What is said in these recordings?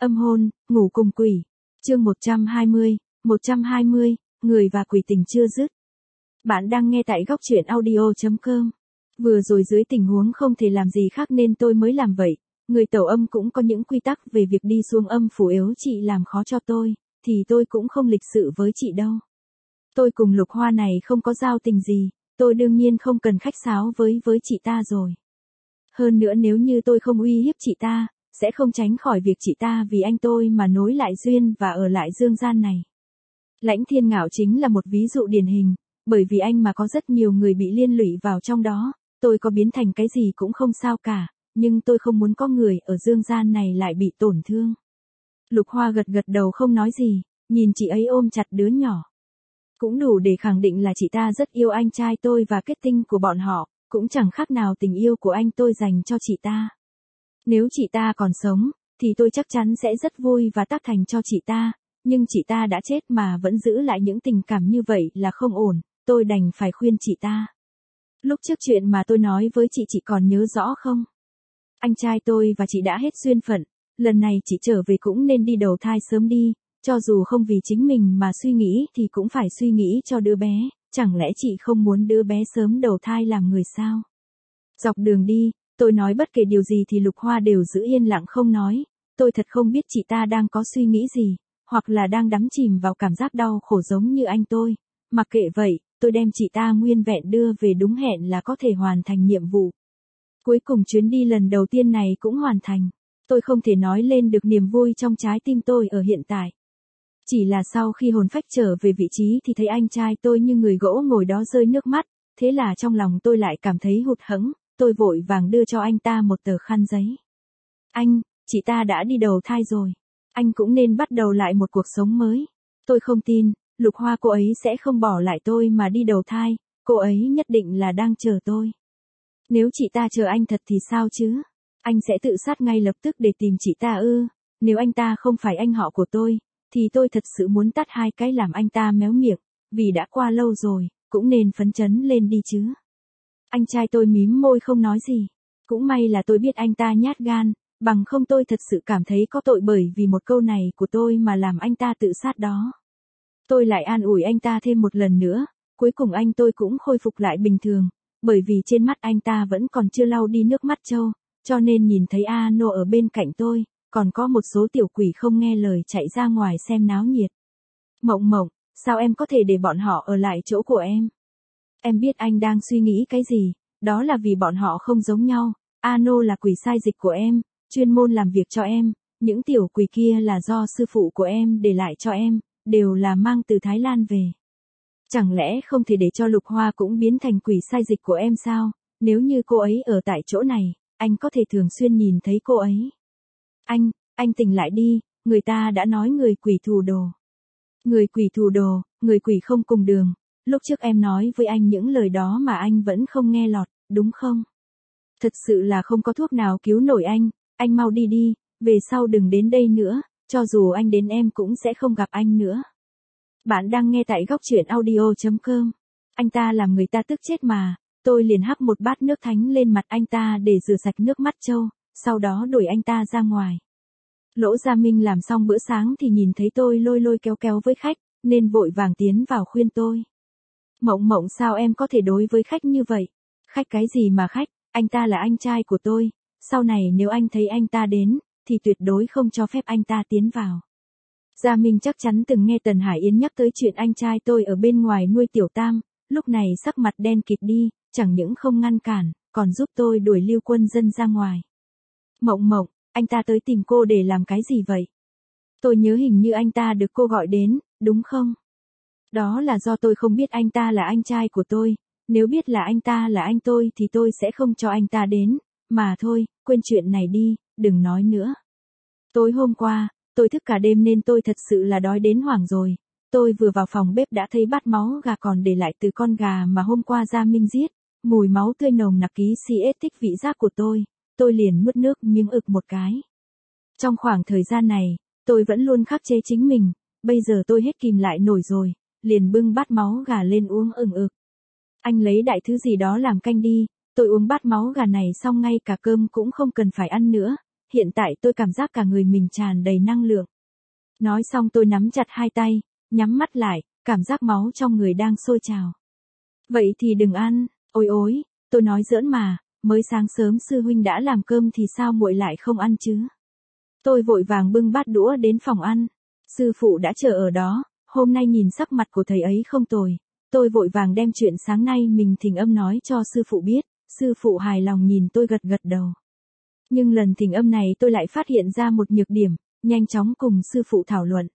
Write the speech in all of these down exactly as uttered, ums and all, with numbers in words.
Âm hôn, ngủ cùng quỷ. Chương một trăm hai mươi, một trăm hai mươi, người và quỷ tình chưa dứt. Bạn đang nghe tại góc truyện audio chấm com. Vừa rồi dưới tình huống không thể làm gì khác nên tôi mới làm vậy. Người tẩu âm cũng có những quy tắc về việc đi xuống âm phủ, yếu chị làm khó cho tôi, thì tôi cũng không lịch sự với chị đâu. Tôi cùng Lục Hoa này không có giao tình gì, tôi đương nhiên không cần khách sáo với với chị ta rồi. Hơn nữa nếu như tôi không uy hiếp chị ta, sẽ không tránh khỏi việc chị ta vì anh tôi mà nối lại duyên và ở lại dương gian này. Lãnh Thiên Ngạo chính là một ví dụ điển hình, bởi vì anh mà có rất nhiều người bị liên lụy vào trong đó, tôi có biến thành cái gì cũng không sao cả, nhưng tôi không muốn có người ở dương gian này lại bị tổn thương. Lục Hoa gật gật đầu không nói gì, nhìn chị ấy ôm chặt đứa nhỏ. Cũng đủ để khẳng định là chị ta rất yêu anh trai tôi và kết tinh của bọn họ, cũng chẳng khác nào tình yêu của anh tôi dành cho chị ta. Nếu chị ta còn sống, thì tôi chắc chắn sẽ rất vui và tác thành cho chị ta, nhưng chị ta đã chết mà vẫn giữ lại những tình cảm như vậy là không ổn, tôi đành phải khuyên chị ta. Lúc trước chuyện mà tôi nói với chị chị còn nhớ rõ không? Anh trai tôi và chị đã hết duyên phận, lần này chị trở về cũng nên đi đầu thai sớm đi, cho dù không vì chính mình mà suy nghĩ thì cũng phải suy nghĩ cho đứa bé, chẳng lẽ chị không muốn đứa bé sớm đầu thai làm người sao? Dọc đường đi, tôi nói bất kể điều gì thì Lục Hoa đều giữ yên lặng không nói, tôi thật không biết chị ta đang có suy nghĩ gì, hoặc là đang đắm chìm vào cảm giác đau khổ giống như anh tôi, mặc kệ vậy, tôi đem chị ta nguyên vẹn đưa về đúng hẹn là có thể hoàn thành nhiệm vụ. Cuối cùng chuyến đi lần đầu tiên này cũng hoàn thành, tôi không thể nói lên được niềm vui trong trái tim tôi ở hiện tại. Chỉ là sau khi hồn phách trở về vị trí thì thấy anh trai tôi như người gỗ ngồi đó rơi nước mắt, thế là trong lòng tôi lại cảm thấy hụt hẫng, tôi vội vàng đưa cho anh ta một tờ khăn giấy. Anh, chị ta đã đi đầu thai rồi, anh cũng nên bắt đầu lại một cuộc sống mới. Tôi không tin, Lục Hoa cô ấy sẽ không bỏ lại tôi mà đi đầu thai, cô ấy nhất định là đang chờ tôi. Nếu chị ta chờ anh thật thì sao chứ? Anh sẽ tự sát ngay lập tức để tìm chị ta ư? Nếu anh ta không phải anh họ của tôi, thì tôi thật sự muốn tát hai cái làm anh ta méo miệng, vì đã qua lâu rồi, cũng nên phấn chấn lên đi chứ. Anh trai tôi mím môi không nói gì. Cũng may là tôi biết anh ta nhát gan, bằng không tôi thật sự cảm thấy có tội bởi vì một câu này của tôi mà làm anh ta tự sát đó. Tôi lại an ủi anh ta thêm một lần nữa, cuối cùng anh tôi cũng khôi phục lại bình thường, bởi vì trên mắt anh ta vẫn còn chưa lau đi nước mắt trâu, cho nên nhìn thấy Ano ở bên cạnh tôi, còn có một số tiểu quỷ không nghe lời chạy ra ngoài xem náo nhiệt. Mộng Mộng, sao em có thể để bọn họ ở lại chỗ của em? Em biết anh đang suy nghĩ cái gì, đó là vì bọn họ không giống nhau, Ano là quỷ sai dịch của em, chuyên môn làm việc cho em, những tiểu quỷ kia là do sư phụ của em để lại cho em, đều là mang từ Thái Lan về. Chẳng lẽ không thể để cho Lục Hoa cũng biến thành quỷ sai dịch của em sao? Nếu như cô ấy ở tại chỗ này, anh có thể thường xuyên nhìn thấy cô ấy. Anh, anh tỉnh lại đi, người ta đã nói người quỷ thù đồ. Người quỷ thù đồ, người quỷ không cùng đường. Lúc trước em nói với anh những lời đó mà anh vẫn không nghe lọt, đúng không? Thật sự là không có thuốc nào cứu nổi anh, anh mau đi đi, về sau đừng đến đây nữa, cho dù anh đến em cũng sẽ không gặp anh nữa. Bạn đang nghe tại góc truyện audio chấm com. Anh ta làm người ta tức chết mà, tôi liền hắc một bát nước thánh lên mặt anh ta để rửa sạch nước mắt trâu, sau đó đuổi anh ta ra ngoài. Lỗ Gia Minh làm xong bữa sáng thì nhìn thấy tôi lôi lôi kéo kéo với khách, nên vội vàng tiến vào khuyên tôi. Mộng Mộng sao em có thể đối với khách như vậy? Khách cái gì mà khách, anh ta là anh trai của tôi, sau này nếu anh thấy anh ta đến, thì tuyệt đối không cho phép anh ta tiến vào. Gia Minh chắc chắn từng nghe Tần Hải Yến nhắc tới chuyện anh trai tôi ở bên ngoài nuôi tiểu tam, lúc này sắc mặt đen kịt đi, chẳng những không ngăn cản, còn giúp tôi đuổi Lưu Quân Dân ra ngoài. Mộng Mộng, anh ta tới tìm cô để làm cái gì vậy? Tôi nhớ hình như anh ta được cô gọi đến, đúng không? Đó là do tôi không biết anh ta là anh trai của tôi, nếu biết là anh ta là anh tôi thì tôi sẽ không cho anh ta đến, mà thôi, quên chuyện này đi, đừng nói nữa. Tối hôm qua, tôi thức cả đêm nên tôi thật sự là đói đến hoảng rồi, tôi vừa vào phòng bếp đã thấy bát máu gà còn để lại từ con gà mà hôm qua Gia Minh giết, mùi máu tươi nồng nặc ký si ết thích vị giác của tôi, tôi liền nuốt nước miếng ực một cái. Trong khoảng thời gian này, tôi vẫn luôn khắc chế chính mình, bây giờ tôi hết kìm lại nổi rồi, liền bưng bát máu gà lên uống ừng ực. Anh lấy đại thứ gì đó làm canh đi, tôi uống bát máu gà này xong ngay cả cơm cũng không cần phải ăn nữa, hiện tại tôi cảm giác cả người mình tràn đầy năng lượng. Nói xong tôi nắm chặt hai tay, nhắm mắt lại, cảm giác máu trong người đang sôi trào. Vậy thì đừng ăn, ôi ối, tôi nói giỡn mà, mới sáng sớm sư huynh đã làm cơm thì sao muội lại không ăn chứ? Tôi vội vàng bưng bát đũa đến phòng ăn. Sư phụ đã chờ ở đó, hôm nay nhìn sắc mặt của thầy ấy không tồi. Tôi vội vàng đem chuyện sáng nay mình thỉnh âm nói cho sư phụ biết, sư phụ hài lòng nhìn tôi gật gật đầu. Nhưng lần thỉnh âm này tôi lại phát hiện ra một nhược điểm, nhanh chóng cùng sư phụ thảo luận.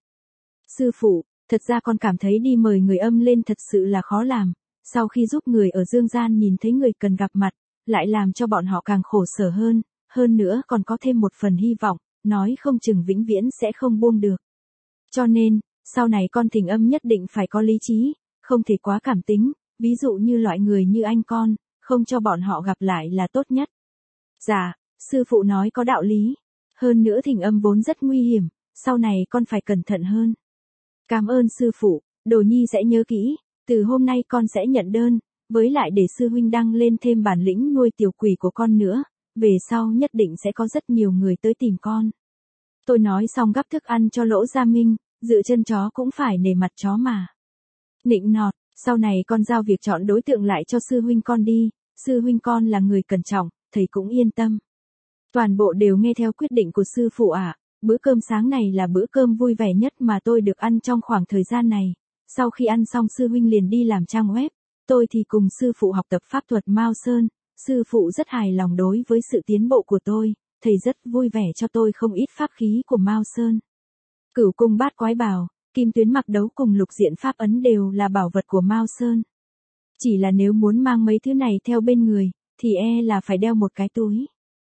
Sư phụ, thật ra con cảm thấy đi mời người âm lên thật sự là khó làm, sau khi giúp người ở dương gian nhìn thấy người cần gặp mặt, lại làm cho bọn họ càng khổ sở hơn, hơn nữa còn có thêm một phần hy vọng, nói không chừng vĩnh viễn sẽ không buông được. Cho nên, sau này con thỉnh âm nhất định phải có lý trí, không thể quá cảm tính, ví dụ như loại người như anh con, không cho bọn họ gặp lại là tốt nhất. Dạ, sư phụ nói có đạo lý. Hơn nữa thỉnh âm vốn rất nguy hiểm, sau này con phải cẩn thận hơn. Cảm ơn sư phụ, đồ nhi sẽ nhớ kỹ, từ hôm nay con sẽ nhận đơn, với lại để sư huynh đăng lên thêm bản lĩnh nuôi tiểu quỷ của con nữa, về sau nhất định sẽ có rất nhiều người tới tìm con. Tôi nói xong gắp thức ăn cho Lỗ Gia Minh, dựa chân chó cũng phải nể mặt chó mà. Nịnh nọt, sau này con giao việc chọn đối tượng lại cho sư huynh con đi, sư huynh con là người cẩn trọng, thầy cũng yên tâm. Toàn bộ đều nghe theo quyết định của sư phụ ạ. À. Bữa cơm sáng này là bữa cơm vui vẻ nhất mà tôi được ăn trong khoảng thời gian này. Sau khi ăn xong sư huynh liền đi làm trang web, tôi thì cùng sư phụ học tập pháp thuật Mao Sơn, sư phụ rất hài lòng đối với sự tiến bộ của tôi, thầy rất vui vẻ cho tôi không ít pháp khí của Mao Sơn. Cửu cung bát quái bào, kim tuyến mặc đấu cùng lục diện pháp ấn đều là bảo vật của Mao Sơn. Chỉ là nếu muốn mang mấy thứ này theo bên người, thì e là phải đeo một cái túi.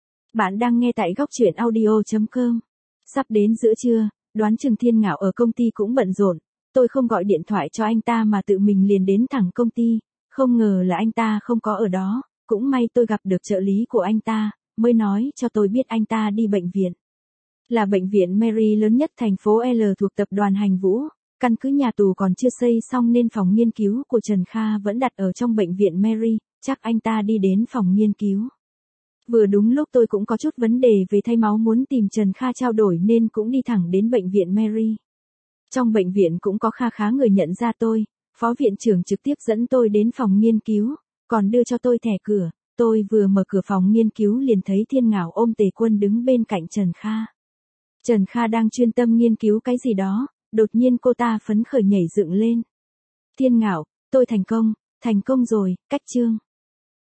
Bạn đang nghe tại góc truyện audio chấm com. Sắp đến giữa trưa, đoán chừng Thiên Ngạo ở công ty cũng bận rộn, tôi không gọi điện thoại cho anh ta mà tự mình liền đến thẳng công ty, không ngờ là anh ta không có ở đó, cũng may tôi gặp được trợ lý của anh ta, mới nói cho tôi biết anh ta đi bệnh viện. Là bệnh viện Mary lớn nhất thành phố L thuộc tập đoàn Hành Vũ, căn cứ nhà tù còn chưa xây xong nên phòng nghiên cứu của Trần Kha vẫn đặt ở trong bệnh viện Mary, chắc anh ta đi đến phòng nghiên cứu. Vừa đúng lúc tôi cũng có chút vấn đề về thay máu muốn tìm Trần Kha trao đổi nên cũng đi thẳng đến bệnh viện Mary. Trong bệnh viện cũng có kha khá người nhận ra tôi, phó viện trưởng trực tiếp dẫn tôi đến phòng nghiên cứu, còn đưa cho tôi thẻ cửa, tôi vừa mở cửa phòng nghiên cứu liền thấy Thiên Ngạo ôm Tề Quân đứng bên cạnh Trần Kha. Trần Kha đang chuyên tâm nghiên cứu cái gì đó, đột nhiên cô ta phấn khởi nhảy dựng lên. Thiên Ngạo, tôi thành công, thành công rồi, cách chương.